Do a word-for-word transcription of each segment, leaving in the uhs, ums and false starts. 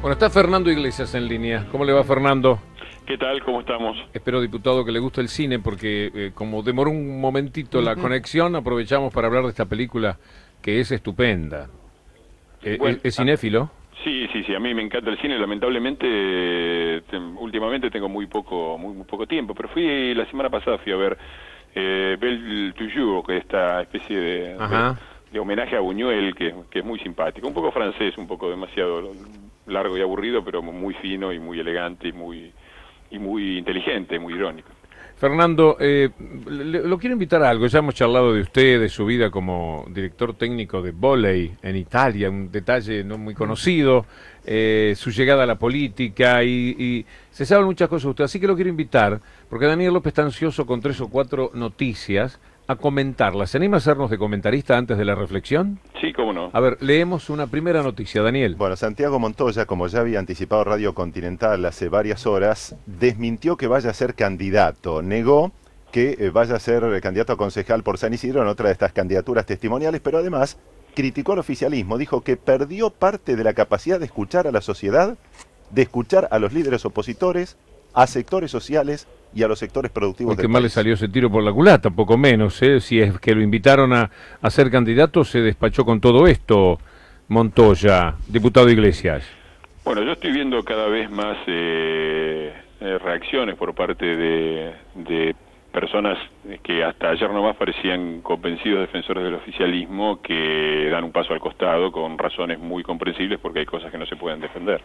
Bueno, está Fernando Iglesias en línea. ¿Cómo le va, Fernando? ¿Qué tal? ¿Cómo estamos? Espero, diputado, que le guste el cine, porque eh, como demoró un momentito la conexión, aprovechamos para hablar de esta película que es estupenda. Eh, Bueno, ¿Es, es cinéfilo? Sí, sí, sí, a mí me encanta el cine. Lamentablemente, eh, te- últimamente tengo muy poco muy, muy poco tiempo, pero fui la semana pasada, fui a ver eh, Belle Toujours, que es esta especie de, de, Ajá. de homenaje a Buñuel, que, que es muy simpático. Un poco francés, un poco demasiado largo y aburrido, pero muy fino y muy elegante y muy, y muy inteligente, muy irónico. Fernando, eh, le- lo quiero invitar a algo. Ya hemos charlado de usted, de su vida como director técnico de vóley en Italia, un detalle no muy conocido, eh, su llegada a la política y, y se saben muchas cosas de usted. Así que lo quiero invitar, porque Daniel López está ansioso con tres o cuatro noticias a comentarlas. ¿Se anima a hacernos de comentarista antes de la reflexión? Sí, cómo no. A ver, leemos una primera noticia, Daniel. Bueno, Santiago Montoya, como ya había anticipado Radio Continental hace varias horas, desmintió que vaya a ser candidato. Negó que eh, vaya a ser candidato a concejal por San Isidro en otra de estas candidaturas testimoniales, pero además criticó al oficialismo. Dijo que perdió parte de la capacidad de escuchar a la sociedad, de escuchar a los líderes opositores, a sectores sociales y a los sectores productivos Porque del mal le país. salió ese tiro por la culata, poco menos, ¿eh? Si es que lo invitaron a, a ser candidato, se despachó con todo esto, Montoya, diputado Iglesias. Bueno, yo estoy viendo cada vez más eh, eh, reacciones por parte de, de personas que hasta ayer nomás parecían convencidos defensores del oficialismo, que dan un paso al costado con razones muy comprensibles porque hay cosas que no se pueden defender.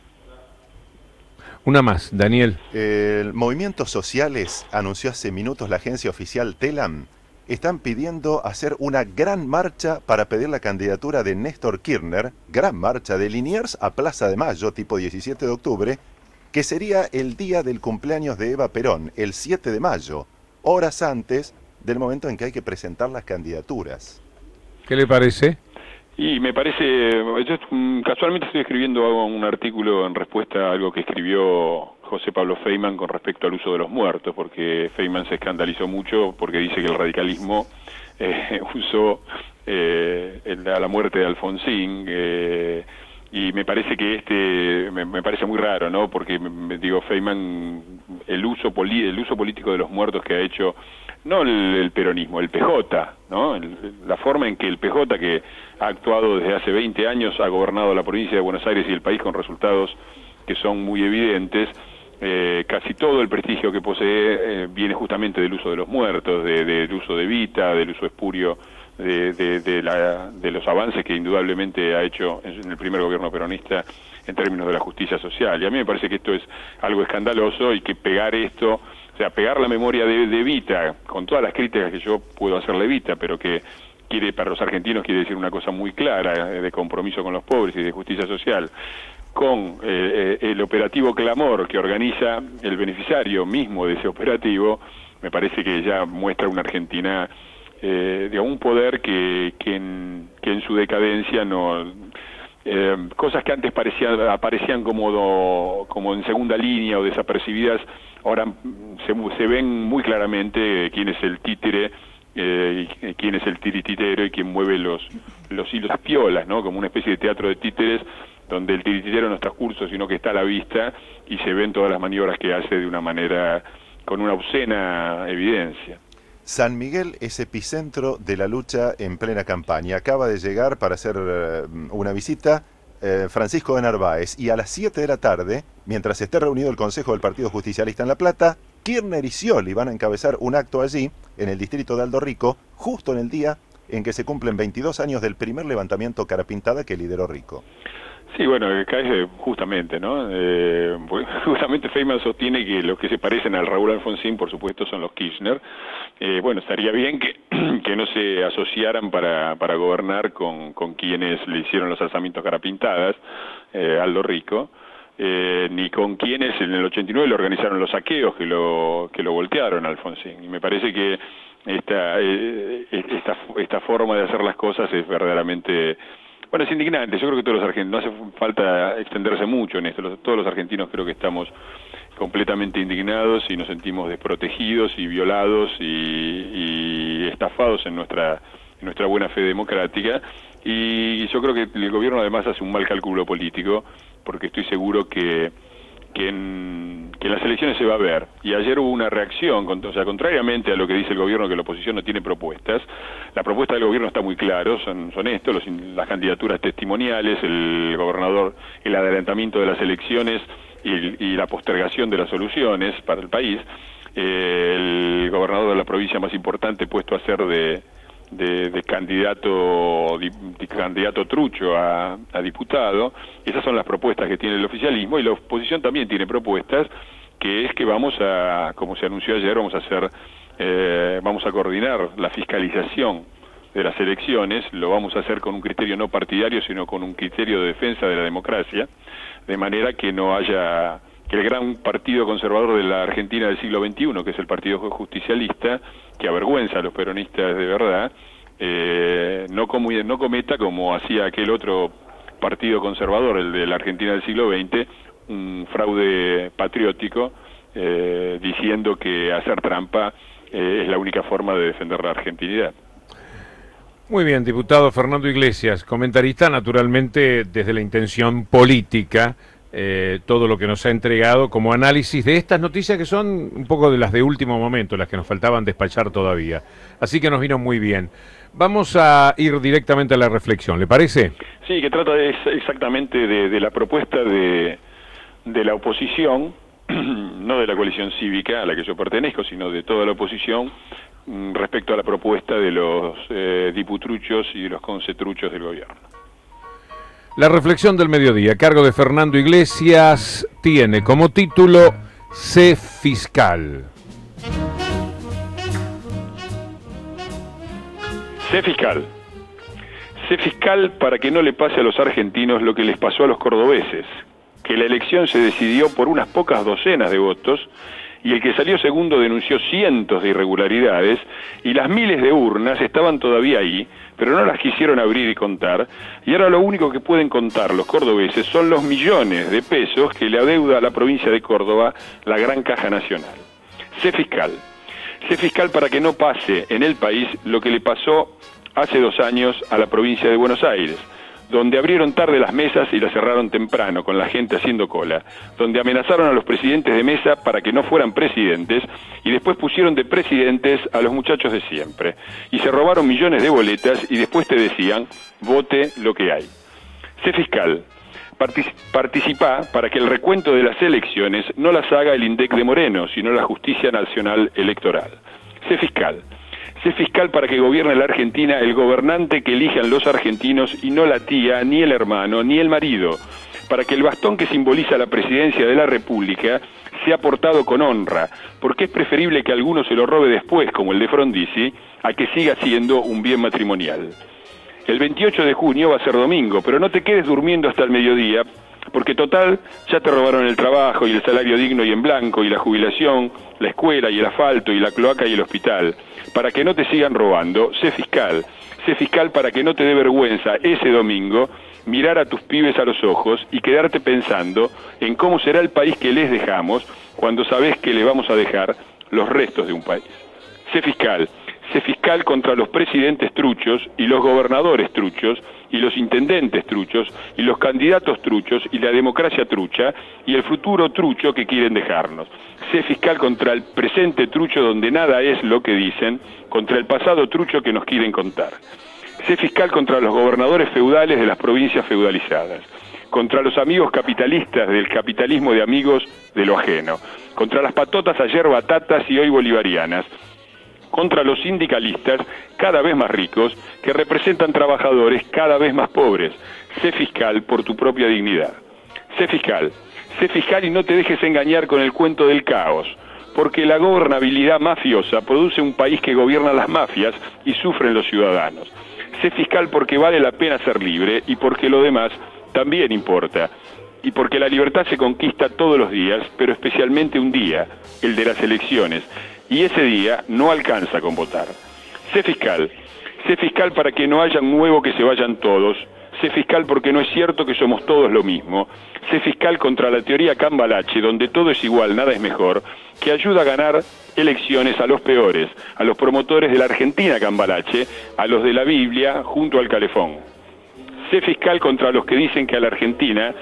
Una más, Daniel. El Movimientos Sociales anunció hace minutos la agencia oficial Telam. Están pidiendo hacer una gran marcha para pedir la candidatura de Néstor Kirchner, gran marcha de Liniers a Plaza de Mayo, tipo diecisiete de octubre, que sería el día del cumpleaños de Eva Perón, el siete de mayo, horas antes del momento en que hay que presentar las candidaturas. ¿Qué le parece? Y me parece, yo mm, casualmente estoy escribiendo un artículo en respuesta a algo que escribió José Pablo Feynman con respecto al uso de los muertos, porque Feynman se escandalizó mucho porque dice que el radicalismo eh, usó eh, el- a la muerte de Alfonsín, eh, y me parece que este, me, me parece muy raro, ¿no? Porque, me- digo, Feynman, el uso, poli, el uso político de los muertos que ha hecho, no el, el peronismo, el P J, ¿no? El- la forma en que el P J, que ha actuado desde hace veinte años, ha gobernado la provincia de Buenos Aires y el país con resultados que son muy evidentes. Eh, casi todo el prestigio que posee eh, viene justamente del uso de los muertos, de- de- del uso de Evita, del uso espurio de, de, de, la, de los avances que indudablemente ha hecho en, en el primer gobierno peronista en términos de la justicia social. Y a mí me parece que esto es algo escandaloso y que pegar esto, o sea, pegar la memoria de, de Evita, con todas las críticas que yo puedo hacerle a Evita, pero que quiere, para los argentinos quiere decir una cosa muy clara, eh, de compromiso con los pobres y de justicia social, con eh, eh, el operativo Clamor que organiza el beneficiario mismo de ese operativo, me parece que ya muestra una Argentina eh, de un poder que, que, en, que en su decadencia no... Eh, cosas que antes parecían, aparecían como, do, como en segunda línea o desapercibidas, ahora se, se ven muy claramente quién es el títere, eh, y quién es el tirititero y quién mueve los, los hilos, las piolas, ¿no? Como una especie de teatro de títeres donde el tirititero no está curso, sino que está a la vista y se ven todas las maniobras que hace de una manera, con una obscena evidencia. San Miguel es epicentro de la lucha en plena campaña. Acaba de llegar para hacer eh, una visita eh, Francisco de Narváez, y a las siete de la tarde, mientras esté reunido el Consejo del Partido Justicialista en La Plata, Kirchner y Scioli van a encabezar un acto allí, en el distrito de Aldo Rico, justo en el día en que se cumplen veintidós años del primer levantamiento cara pintada que lideró Rico. Sí, bueno, cae justamente, ¿no? Eh, pues, justamente Feynman sostiene que los que se parecen al Raúl Alfonsín, por supuesto, son los Kirchner. Eh, bueno, estaría bien que, que no se asociaran para, para gobernar con, con quienes le hicieron los alzamientos cara pintadas, eh, Aldo Rico, eh, ni con quienes en el ochenta y nueve le organizaron los saqueos que lo, que lo voltearon a Alfonsín. Y me parece que esta, eh, esta, esta forma de hacer las cosas es verdaderamente... Bueno, es indignante. Yo creo que todos los argentinos, no hace falta extenderse mucho en esto, los, todos los argentinos creo que estamos completamente indignados y nos sentimos desprotegidos y violados y, y estafados en nuestra, en nuestra buena fe democrática, y yo creo que el gobierno además hace un mal cálculo político porque estoy seguro que, que, en, que en las elecciones se va a ver. Y ayer hubo una reacción, o sea, contrariamente a lo que dice el gobierno, que la oposición no tiene propuestas, la propuesta del gobierno está muy clara, son, son estos, los, las candidaturas testimoniales, el gobernador, el adelantamiento de las elecciones y, y la postergación de las soluciones para el país. Eh, el gobernador de la provincia más importante puesto a ser de, de, de candidato de, de candidato trucho a, a diputado. Esas son las propuestas que tiene el oficialismo, y la oposición también tiene propuestas, que es que vamos a, como se anunció ayer, vamos a hacer, eh, vamos a coordinar la fiscalización de las elecciones. Lo vamos a hacer con un criterio no partidario, sino con un criterio de defensa de la democracia, de manera que no haya, que el gran partido conservador de la Argentina del siglo veintiuno, que es el Partido Justicialista, que avergüenza a los peronistas de verdad, eh, no, com no cometa, como hacía aquel otro partido conservador, el de la Argentina del siglo veinte, un fraude patriótico, eh, diciendo que hacer trampa eh, es la única forma de defender la argentinidad. Muy bien, diputado Fernando Iglesias, comentarista naturalmente desde la intención política, Eh, todo lo que nos ha entregado como análisis de estas noticias, que son un poco de las de último momento, las que nos faltaban despachar todavía. Así que nos vino muy bien. Vamos a ir directamente a la reflexión, ¿le parece? Sí, que trata de, exactamente de, de la propuesta de, de la oposición, no de la coalición cívica a la que yo pertenezco, sino de toda la oposición, respecto a la propuesta de los eh, diputruchos y de los concetruchos del gobierno. La reflexión del mediodía, a cargo de Fernando Iglesias, tiene como título Sé fiscal. Sé fiscal. Sé fiscal para que no le pase a los argentinos lo que les pasó a los cordobeses, que la elección se decidió por unas pocas docenas de votos, y el que salió segundo denunció cientos de irregularidades, y las miles de urnas estaban todavía ahí, pero no las quisieron abrir y contar, y ahora lo único que pueden contar los cordobeses son los millones de pesos que le adeuda a la provincia de Córdoba la Gran Caja Nacional. Sé fiscal. Sé fiscal para que no pase en el país lo que le pasó hace dos años a la provincia de Buenos Aires, donde abrieron tarde las mesas y las cerraron temprano, con la gente haciendo cola, donde amenazaron a los presidentes de mesa para que no fueran presidentes, y después pusieron de presidentes a los muchachos de siempre, y se robaron millones de boletas, y después te decían, vote lo que hay. Sé fiscal. Partic- participá para que el recuento de las elecciones no las haga el INDEC de Moreno, sino la Justicia Nacional Electoral. Sé fiscal. Sé fiscal para que gobierne la Argentina el gobernante que elijan los argentinos, y no la tía, ni el hermano, ni el marido, para que el bastón que simboliza la presidencia de la República sea portado con honra, porque es preferible que alguno se lo robe después, como el de Frondizi, a que siga siendo un bien matrimonial. El veintiocho de junio va a ser domingo, pero no te quedes durmiendo hasta el mediodía, porque total, ya te robaron el trabajo y el salario digno y en blanco, y la jubilación, la escuela y el asfalto y la cloaca y el hospital. Para que no te sigan robando, sé fiscal. Sé fiscal para que no te dé vergüenza ese domingo mirar a tus pibes a los ojos y quedarte pensando en cómo será el país que les dejamos cuando sabés que le vamos a dejar los restos de un país. Sé fiscal. Sé fiscal contra los presidentes truchos y los gobernadores truchos y los intendentes truchos y los candidatos truchos y la democracia trucha y el futuro trucho que quieren dejarnos. Sé fiscal contra el presente trucho donde nada es lo que dicen, contra el pasado trucho que nos quieren contar. Sé fiscal contra los gobernadores feudales de las provincias feudalizadas, contra los amigos capitalistas del capitalismo de amigos de lo ajeno, contra las patotas ayer batatas y hoy bolivarianas, contra los sindicalistas cada vez más ricos que representan trabajadores cada vez más pobres. Sé fiscal por tu propia dignidad. Sé fiscal. Sé fiscal y no te dejes engañar con el cuento del caos, porque la gobernabilidad mafiosa produce un país que gobierna las mafias y sufren los ciudadanos. Sé fiscal porque vale la pena ser libre y porque lo demás también importa. Y porque la libertad se conquista todos los días, pero especialmente un día, el de las elecciones. Y ese día no alcanza con votar. Sé fiscal. Sé fiscal para que no haya un nuevo que se vayan todos. Sé fiscal porque no es cierto que somos todos lo mismo. Sé fiscal contra la teoría Cambalache, donde todo es igual, nada es mejor, que ayuda a ganar elecciones a los peores, a los promotores de la Argentina Cambalache, a los de la Biblia junto al calefón. Sé fiscal contra los que dicen que a la Argentina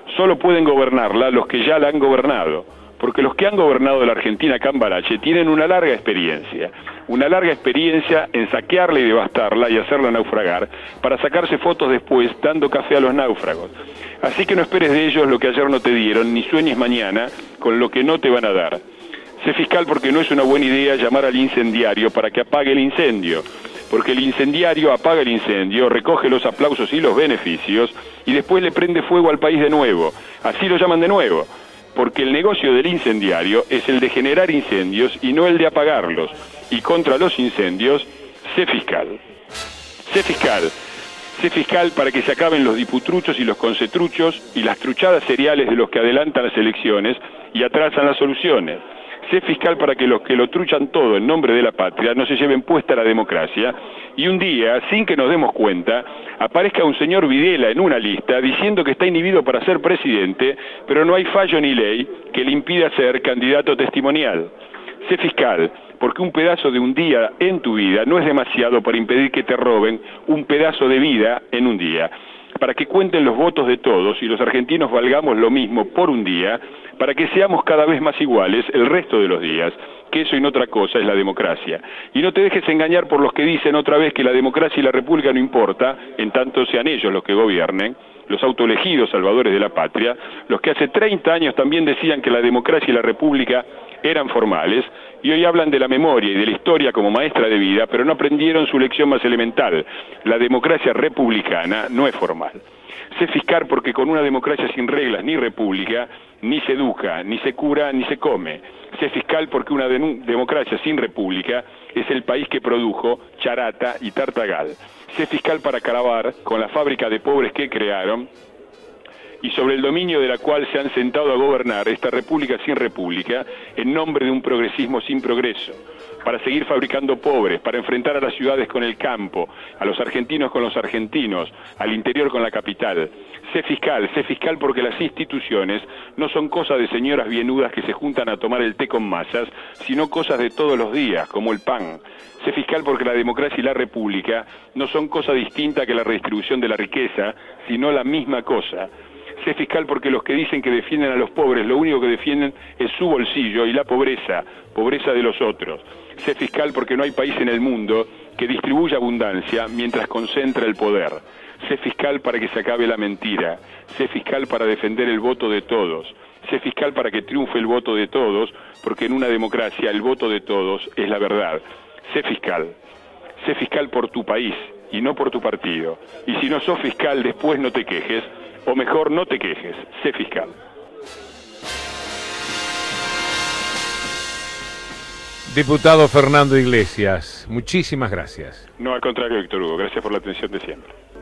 Solo pueden gobernarla los que ya la han gobernado, porque los que han gobernado la Argentina Cambalache tienen una larga experiencia, una larga experiencia en saquearla y devastarla y hacerla naufragar, para sacarse fotos después dando café a los náufragos. Así que no esperes de ellos lo que ayer no te dieron, ni sueñes mañana con lo que no te van a dar. Sé fiscal porque no es una buena idea llamar al incendiario para que apague el incendio, porque el incendiario apaga el incendio, recoge los aplausos y los beneficios, y después le prende fuego al país de nuevo. Así lo llaman de nuevo, porque el negocio del incendiario es el de generar incendios y no el de apagarlos. Y contra los incendios, sé fiscal. Sé fiscal. Sé fiscal para que se acaben los diputruchos y los concetruchos y las truchadas seriales de los que adelantan las elecciones y atrasan las soluciones. Sé fiscal para que los que lo truchan todo en nombre de la patria no se lleven puesta la democracia y un día, sin que nos demos cuenta, aparezca un señor Videla en una lista diciendo que está inhibido para ser presidente, pero no hay fallo ni ley que le impida ser candidato testimonial. Sé fiscal, porque un pedazo de un día en tu vida no es demasiado para impedir que te roben un pedazo de vida en un día, para que cuenten los votos de todos y los argentinos valgamos lo mismo por un día, para que seamos cada vez más iguales el resto de los días, que eso y no otra cosa es la democracia. Y no te dejes engañar por los que dicen otra vez que la democracia y la república no importa, en tanto sean ellos los que gobiernen, los autoelegidos salvadores de la patria, los que hace treinta años también decían que la democracia y la república eran formales, y hoy hablan de la memoria y de la historia como maestra de vida, pero no aprendieron su lección más elemental. La democracia republicana no es formal. Sé fiscal porque con una democracia sin reglas ni república, ni se educa, ni se cura, ni se come. Sé fiscal porque una de democracia sin república es el país que produjo Charata y Tartagal. Sé fiscal para acabar con la fábrica de pobres que crearon y sobre el dominio de la cual se han sentado a gobernar esta república sin república en nombre de un progresismo sin progreso, para seguir fabricando pobres, para enfrentar a las ciudades con el campo, a los argentinos con los argentinos, al interior con la capital. Sé fiscal, sé fiscal porque las instituciones no son cosas de señoras bienudas que se juntan a tomar el té con masas, sino cosas de todos los días, como el pan. Sé fiscal porque la democracia y la república no son cosa distinta que la redistribución de la riqueza, sino la misma cosa. Sé fiscal porque los que dicen que defienden a los pobres, lo único que defienden es su bolsillo y la pobreza, pobreza de los otros. Sé fiscal porque no hay país en el mundo que distribuya abundancia mientras concentra el poder. Sé fiscal para que se acabe la mentira. Sé fiscal para defender el voto de todos. Sé fiscal para que triunfe el voto de todos, porque en una democracia el voto de todos es la verdad. Sé fiscal. Sé fiscal por tu país y no por tu partido. Y si no sos fiscal, después no te quejes, o mejor no te quejes. Sé fiscal. Diputado Fernando Iglesias, muchísimas gracias. No, al contrario, Víctor Hugo, gracias por la atención de siempre.